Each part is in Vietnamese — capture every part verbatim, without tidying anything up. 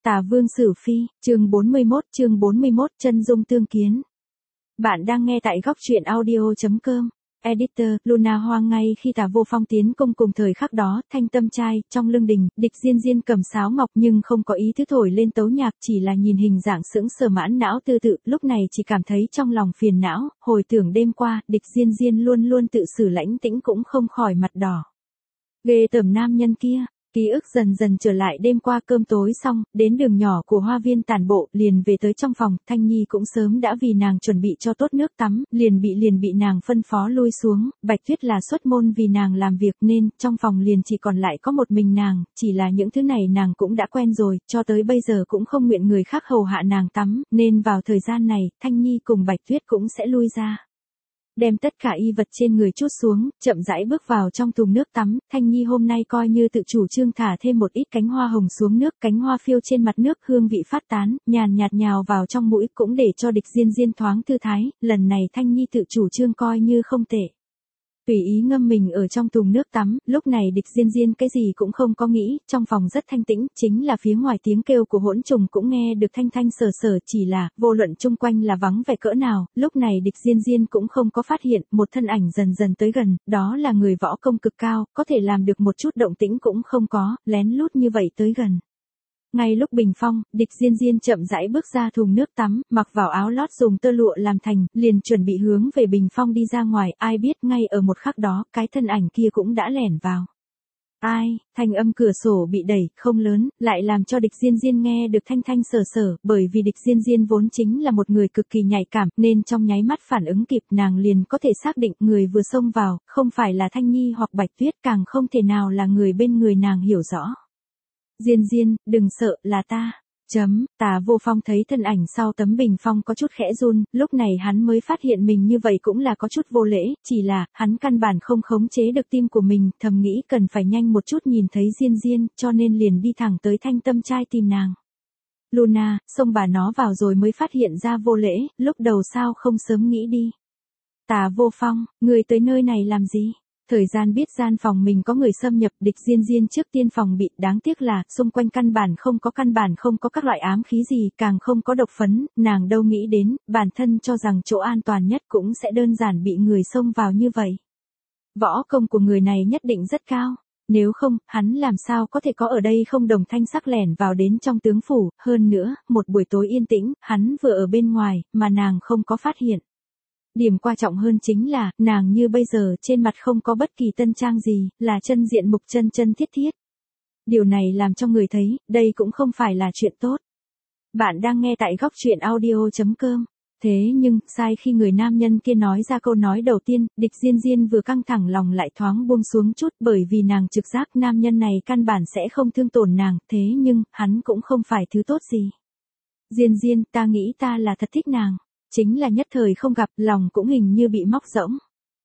Tà Vương Sử Phi, chương bốn mươi mốt, chương bốn mươi mốt, chân dung tương kiến. Bạn đang nghe tại góc truyện audio.com. Editor, Luna Hoa. Ngay khi Tà Vô Phong tiến công cùng thời khắc đó, Thanh Tâm Trai, trong lưng đình, Địch Diên Diên cầm sáo ngọc nhưng không có ý thức thổi lên tấu nhạc, chỉ là nhìn hình dạng sững sờ mãn não tư tự, lúc này chỉ cảm thấy trong lòng phiền não, hồi tưởng đêm qua, Địch Diên Diên luôn luôn tự xử lãnh tĩnh cũng không khỏi mặt đỏ. Ghê tởm nam nhân kia. Ký ức dần dần trở lại đêm qua cơm tối xong, đến đường nhỏ của hoa viên tản bộ, liền về tới trong phòng, Thanh Nhi cũng sớm đã vì nàng chuẩn bị cho tốt nước tắm, liền bị liền bị nàng phân phó lui xuống, Bạch Tuyết là xuất môn vì nàng làm việc nên, trong phòng liền chỉ còn lại có một mình nàng, chỉ là những thứ này nàng cũng đã quen rồi, cho tới bây giờ cũng không nguyện người khác hầu hạ nàng tắm, nên vào thời gian này, Thanh Nhi cùng Bạch Tuyết cũng sẽ lui ra. Đem tất cả y vật trên người trút xuống, chậm rãi bước vào trong thùng nước tắm, Thanh Nhi hôm nay coi như tự chủ trương thả thêm một ít cánh hoa hồng xuống nước, cánh hoa phiêu trên mặt nước, hương vị phát tán, nhàn nhạt nhào vào trong mũi cũng để cho Địch Diên Diên thoáng thư thái, lần này Thanh Nhi tự chủ trương coi như không tệ. Tùy ý ngâm mình ở trong thùng nước tắm, lúc này Địch Diên Diên cái gì cũng không có nghĩ, trong phòng rất thanh tĩnh, chính là phía ngoài tiếng kêu của hỗn trùng cũng nghe được thanh thanh sờ sờ, chỉ là, vô luận chung quanh là vắng vẻ cỡ nào, lúc này Địch Diên Diên cũng không có phát hiện, một thân ảnh dần dần tới gần, đó là người võ công cực cao, có thể làm được một chút động tĩnh cũng không có, lén lút như vậy tới gần. Ngay lúc bình phong, Địch Diên Diên chậm rãi bước ra thùng nước tắm, mặc vào áo lót dùng tơ lụa làm thành, liền chuẩn bị hướng về bình phong đi ra ngoài, ai biết ngay ở một khắc đó, cái thân ảnh kia cũng đã lẻn vào. Ai, thanh âm cửa sổ bị đẩy, không lớn, lại làm cho Địch Diên Diên nghe được thanh thanh sờ sờ, bởi vì Địch Diên Diên vốn chính là một người cực kỳ nhạy cảm, nên trong nháy mắt phản ứng kịp nàng liền có thể xác định người vừa xông vào, không phải là Thanh Nhi hoặc Bạch Tuyết, càng không thể nào là người bên người nàng hiểu rõ. Diên Diên, đừng sợ, là ta. Chấm, Tà Vô Phong thấy thân ảnh sau tấm bình phong có chút khẽ run, lúc này hắn mới phát hiện mình như vậy cũng là có chút vô lễ, chỉ là, hắn căn bản không khống chế được tim của mình, thầm nghĩ cần phải nhanh một chút nhìn thấy Diên Diên, cho nên liền đi thẳng tới Thanh Tâm Trai tìm nàng. Luna, xông bà nó vào rồi mới phát hiện ra vô lễ, lúc đầu sao không sớm nghĩ đi. Tà Vô Phong, người tới nơi này làm gì? Thời gian biết gian phòng mình có người xâm nhập, Địch Diên Diên trước tiên phòng bị, đáng tiếc là, xung quanh căn bản không có căn bản không có các loại ám khí gì, càng không có độc phấn, nàng đâu nghĩ đến, bản thân cho rằng chỗ an toàn nhất cũng sẽ đơn giản bị người xông vào như vậy. Võ công của người này nhất định rất cao, nếu không, hắn làm sao có thể có ở đây không đồng thanh sắc lẻn vào đến trong tướng phủ, hơn nữa, một buổi tối yên tĩnh, hắn vừa ở bên ngoài, mà nàng không có phát hiện. Điểm quan trọng hơn chính là, nàng như bây giờ trên mặt không có bất kỳ tân trang gì, là chân diện mục chân chân thiết thiết. Điều này làm cho người thấy, đây cũng không phải là chuyện tốt. Bạn đang nghe tại góc truyện audio.com. Thế nhưng, sai khi người nam nhân kia nói ra câu nói đầu tiên, Địch Diên Diên vừa căng thẳng lòng lại thoáng buông xuống chút, bởi vì nàng trực giác nam nhân này căn bản sẽ không thương tổn nàng, thế nhưng, hắn cũng không phải thứ tốt gì. Diên Diên, ta nghĩ ta là thật thích nàng. Chính là nhất thời không gặp, lòng cũng hình như bị móc rỗng.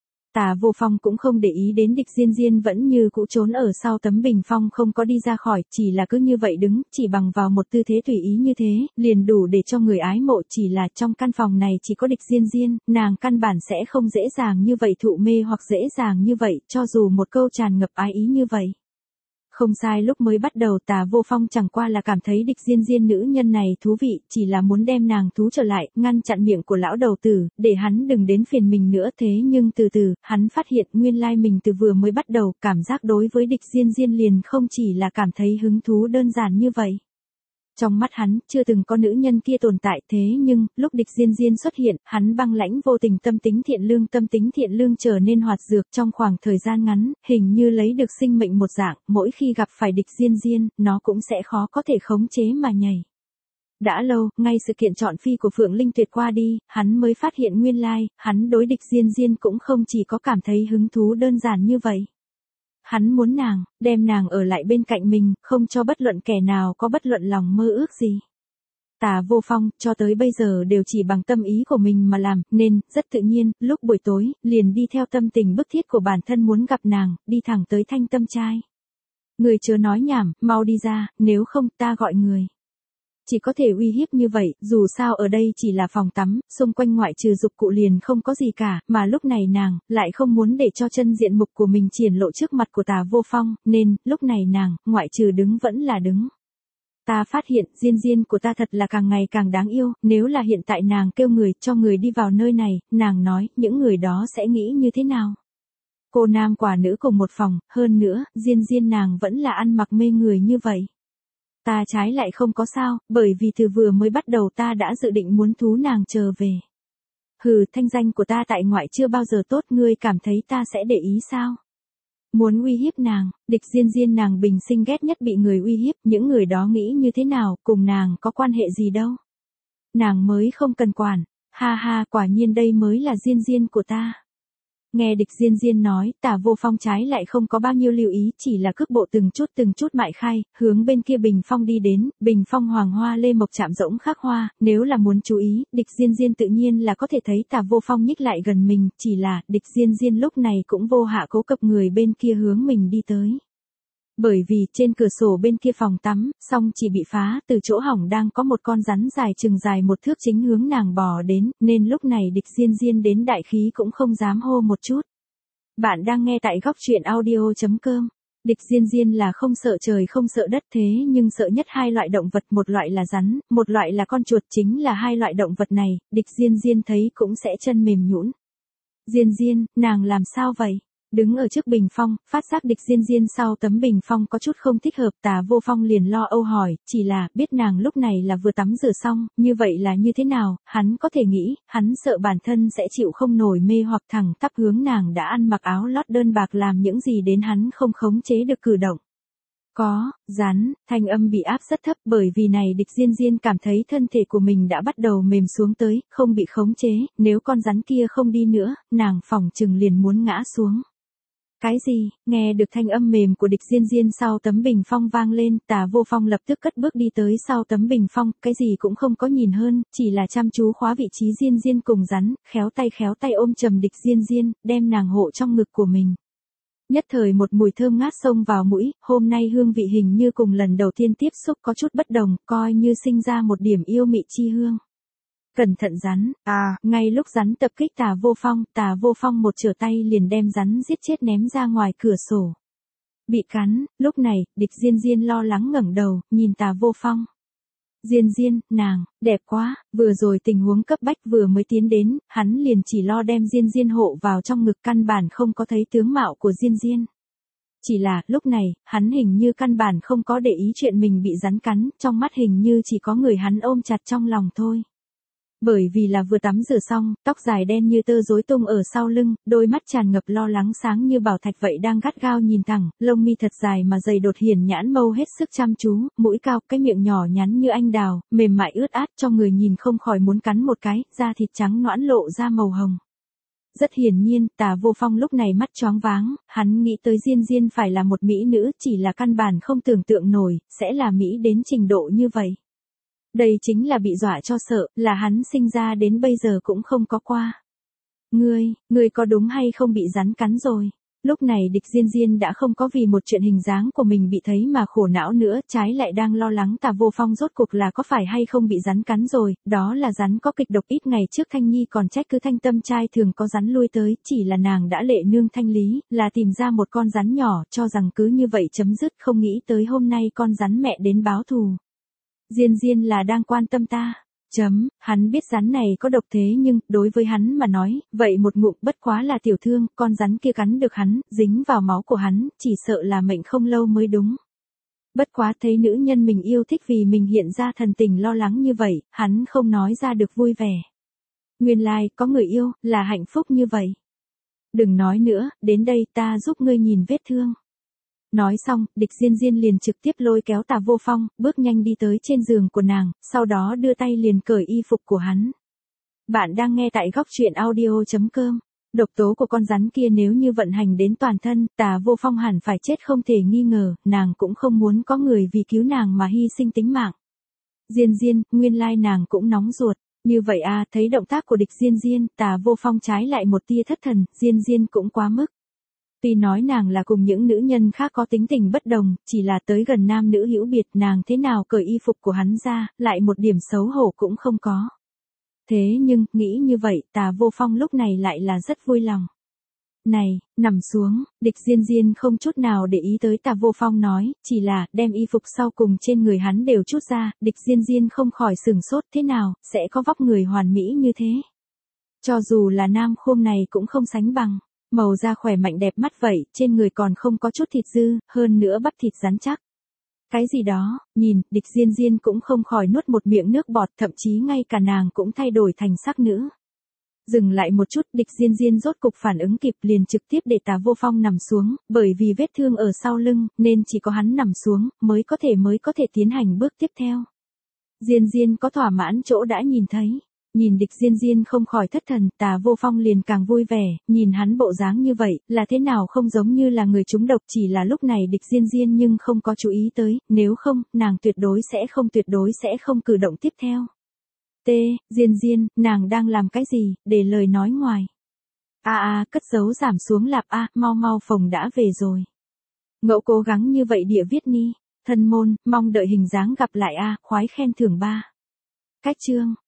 Tà Vô Phong cũng không để ý đến Địch Diên Diên vẫn như cũ trốn ở sau tấm bình phong không có đi ra khỏi, chỉ là cứ như vậy đứng, chỉ bằng vào một tư thế tùy ý như thế, liền đủ để cho người ái mộ, chỉ là trong căn phòng này chỉ có Địch Diên Diên, nàng căn bản sẽ không dễ dàng như vậy thụ mê hoặc dễ dàng như vậy, cho dù một câu tràn ngập ái ý như vậy. Không sai, lúc mới bắt đầu Tà Vô Phong chẳng qua là cảm thấy Địch Diên Diên nữ nhân này thú vị, chỉ là muốn đem nàng thú trở lại, ngăn chặn miệng của lão đầu tử, để hắn đừng đến phiền mình nữa, thế nhưng từ từ, hắn phát hiện nguyên lai mình từ vừa mới bắt đầu, cảm giác đối với Địch Diên Diên liền không chỉ là cảm thấy hứng thú đơn giản như vậy. Trong mắt hắn, chưa từng có nữ nhân kia tồn tại, thế nhưng, lúc Địch Diên Diên xuất hiện, hắn băng lãnh vô tình tâm tính thiện lương tâm tính thiện lương trở nên hoạt dược trong khoảng thời gian ngắn, hình như lấy được sinh mệnh một dạng, mỗi khi gặp phải Địch Diên Diên, nó cũng sẽ khó có thể khống chế mà nhảy. Đã lâu, ngay sự kiện chọn phi của Phượng Linh Tuyệt qua đi, hắn mới phát hiện nguyên lai, hắn đối Địch Diên Diên cũng không chỉ có cảm thấy hứng thú đơn giản như vậy. Hắn muốn nàng, đem nàng ở lại bên cạnh mình, không cho bất luận kẻ nào có bất luận lòng mơ ước gì. Tà Vô Phong, cho tới bây giờ đều chỉ bằng tâm ý của mình mà làm, nên, rất tự nhiên, lúc buổi tối, liền đi theo tâm tình bức thiết của bản thân muốn gặp nàng, đi thẳng tới Thanh Tâm Trai. Người chớ nói nhảm, mau đi ra, nếu không ta gọi người. Chỉ có thể uy hiếp như vậy, dù sao ở đây chỉ là phòng tắm, xung quanh ngoại trừ dục cụ liền không có gì cả, mà lúc này nàng, lại không muốn để cho chân diện mục của mình triển lộ trước mặt của Tà Vô Phong, nên, lúc này nàng, ngoại trừ đứng vẫn là đứng. Ta phát hiện Diên Diên của ta thật là càng ngày càng đáng yêu, nếu là hiện tại nàng kêu người cho người đi vào nơi này, nàng nói những người đó sẽ nghĩ như thế nào? Cô nam quả nữ cùng một phòng, hơn nữa, Diên Diên nàng vẫn là ăn mặc mê người như vậy. Ta trái lại không có sao, bởi vì từ vừa mới bắt đầu ta đã dự định muốn thú nàng trở về. Hừ, thanh danh của ta tại ngoại chưa bao giờ tốt, ngươi cảm thấy ta sẽ để ý sao? Muốn uy hiếp nàng, địch Diên Diên nàng bình sinh ghét nhất bị người uy hiếp, những người đó nghĩ như thế nào, cùng nàng có quan hệ gì đâu. Nàng mới không cần quản, ha ha, quả nhiên đây mới là Diên Diên của ta. Nghe địch Diên Diên nói, Tả Vô Phong trái lại không có bao nhiêu lưu ý, chỉ là cước bộ từng chút từng chút mại khai, hướng bên kia bình phong đi đến, bình phong hoàng hoa lê mộc chạm rỗng khắc hoa, nếu là muốn chú ý, địch Diên Diên tự nhiên là có thể thấy Tả Vô Phong nhích lại gần mình, chỉ là, địch Diên Diên lúc này cũng vô hạ cố cập người bên kia hướng mình đi tới. Bởi vì trên cửa sổ bên kia phòng tắm, song chỉ bị phá, từ chỗ hỏng đang có một con rắn dài chừng dài một thước chính hướng nàng bò đến, nên lúc này địch Diên Diên đến đại khí cũng không dám hô một chút. Bạn đang nghe tại góc truyện audio chấm com. Địch Diên Diên là không sợ trời không sợ đất, thế nhưng sợ nhất hai loại động vật, một loại là rắn, một loại là con chuột, chính là hai loại động vật này, địch Diên Diên thấy cũng sẽ chân mềm nhũn. Diên Diên, nàng làm sao vậy? Đứng ở trước bình phong, phát giác địch Diên Diên sau tấm bình phong có chút không thích hợp, Tả Vô Phong liền lo âu hỏi, chỉ là, biết nàng lúc này là vừa tắm rửa xong, như vậy là như thế nào, hắn có thể nghĩ, hắn sợ bản thân sẽ chịu không nổi mê hoặc thẳng tắp hướng nàng đã ăn mặc áo lót đơn bạc làm những gì đến hắn không khống chế được cử động. Có, rắn, thanh âm bị áp rất thấp, bởi vì này địch Diên Diên cảm thấy thân thể của mình đã bắt đầu mềm xuống tới, không bị khống chế, nếu con rắn kia không đi nữa, nàng phỏng chừng liền muốn ngã xuống. Cái gì? Nghe được thanh âm mềm của địch Diên Diên sau tấm bình phong vang lên, Tả Vô Phong lập tức cất bước đi tới sau tấm bình phong, cái gì cũng không có nhìn hơn, chỉ là chăm chú khóa vị trí Diên Diên cùng rắn, khéo tay khéo tay ôm chầm địch Diên Diên, đem nàng hộ trong ngực của mình. Nhất thời một mùi thơm ngát xông vào mũi, hôm nay hương vị hình như cùng lần đầu tiên tiếp xúc có chút bất đồng, coi như sinh ra một điểm yêu mị chi hương. Cẩn thận rắn, à, ngay lúc rắn tập kích Tả Vô Phong, Tả Vô Phong một trở tay liền đem rắn giết chết ném ra ngoài cửa sổ. Bị cắn, lúc này, địch Diên Diên lo lắng ngẩng đầu, nhìn Tả Vô Phong. Diên Diên, nàng, đẹp quá, vừa rồi tình huống cấp bách vừa mới tiến đến, hắn liền chỉ lo đem Diên Diên hộ vào trong ngực, căn bản không có thấy tướng mạo của Diên Diên. Chỉ là, lúc này, hắn hình như căn bản không có để ý chuyện mình bị rắn cắn, trong mắt hình như chỉ có người hắn ôm chặt trong lòng thôi. Bởi vì là vừa tắm rửa xong, tóc dài đen như tơ rối tung ở sau lưng, đôi mắt tràn ngập lo lắng sáng như bảo thạch vậy đang gắt gao nhìn thẳng, lông mi thật dài mà dày đột hiển nhãn mâu hết sức chăm chú, mũi cao, cái miệng nhỏ nhắn như anh đào, mềm mại ướt át cho người nhìn không khỏi muốn cắn một cái, da thịt trắng nõn lộ ra màu hồng. Rất hiển nhiên, Tả Vô Phong lúc này mắt choáng váng, hắn nghĩ tới Diên Diên phải là một mỹ nữ, chỉ là căn bản không tưởng tượng nổi, sẽ là mỹ đến trình độ như vậy. Đây chính là bị dọa cho sợ, là hắn sinh ra đến bây giờ cũng không có qua. Ngươi, ngươi có đúng hay không bị rắn cắn rồi? Lúc này địch Diên Diên đã không có vì một chuyện hình dáng của mình bị thấy mà khổ não nữa, trái lại đang lo lắng Tả Vô Phong rốt cuộc là có phải hay không bị rắn cắn rồi, đó là rắn có kịch độc, ít ngày trước Thanh Nhi còn trách cứ Thanh Tâm trai thường có rắn lui tới, chỉ là nàng đã lệ nương thanh lý, là tìm ra một con rắn nhỏ, cho rằng cứ như vậy chấm dứt, không nghĩ tới hôm nay con rắn mẹ đến báo thù. Diên Diên là đang quan tâm ta. Chấm, hắn biết rắn này có độc thế nhưng, đối với hắn mà nói, vậy một ngụm bất quá là tiểu thương, con rắn kia cắn được hắn, dính vào máu của hắn, chỉ sợ là mệnh không lâu mới đúng. Bất quá thấy nữ nhân mình yêu thích vì mình hiện ra thần tình lo lắng như vậy, hắn không nói ra được vui vẻ. Nguyên lai, like, có người yêu, là hạnh phúc như vậy. Đừng nói nữa, đến đây ta giúp ngươi nhìn vết thương. Nói xong, địch Diên Diên liền trực tiếp lôi kéo Tả Vô Phong, bước nhanh đi tới trên giường của nàng, sau đó đưa tay liền cởi y phục của hắn. Bạn đang nghe tại góc truyện audio chấm com. Độc tố của con rắn kia nếu như vận hành đến toàn thân, Tả Vô Phong hẳn phải chết không thể nghi ngờ, nàng cũng không muốn có người vì cứu nàng mà hy sinh tính mạng. Diên Diên, nguyên lai nàng cũng nóng ruột. Như vậy à, thấy động tác của địch Diên Diên, Tả Vô Phong trái lại một tia thất thần, Diên Diên cũng quá mức. Tuy nói nàng là cùng những nữ nhân khác có tính tình bất đồng, chỉ là tới gần nam nữ hữu biệt, nàng thế nào cởi y phục của hắn ra, lại một điểm xấu hổ cũng không có. Thế nhưng, nghĩ như vậy, Tả Vô Phong lúc này lại là rất vui lòng. Này, nằm xuống, địch Diên Diên không chút nào để ý tới Tà Vô Phong nói, chỉ là, đem y phục sau cùng trên người hắn đều chút ra, địch Diên Diên không khỏi sửng sốt thế nào, sẽ có vóc người hoàn mỹ như thế. Cho dù là nam khôm này cũng không sánh bằng, màu da khỏe mạnh đẹp mắt vậy, trên người còn không có chút thịt dư, hơn nữa bắp thịt rắn chắc. Cái gì đó, nhìn, địch Diên Diên cũng không khỏi nuốt một miệng nước bọt, thậm chí ngay cả nàng cũng thay đổi thành sắc nữ. Dừng lại một chút, địch Diên Diên rốt cục phản ứng kịp liền trực tiếp để Tà Vô Phong nằm xuống, bởi vì vết thương ở sau lưng, nên chỉ có hắn nằm xuống, mới có thể mới có thể tiến hành bước tiếp theo. Diên Diên có thỏa mãn chỗ đã nhìn thấy. Nhìn địch Diên Diên không khỏi thất thần, Tà Vô Phong liền càng vui vẻ, nhìn hắn bộ dáng như vậy, là thế nào không giống như là người trúng độc, chỉ là lúc này địch Diên Diên nhưng không có chú ý tới, nếu không, nàng tuyệt đối sẽ không tuyệt đối sẽ không cử động tiếp theo. T, Diên Diên, nàng đang làm cái gì, để lời nói ngoài. A a, cất giấu giảm xuống lạp a, mau mau phòng đã về rồi. Ngẫu cố gắng như vậy địa viết ni, thân môn, mong đợi hình dáng gặp lại a, khoái khen thưởng ba. Cách chương.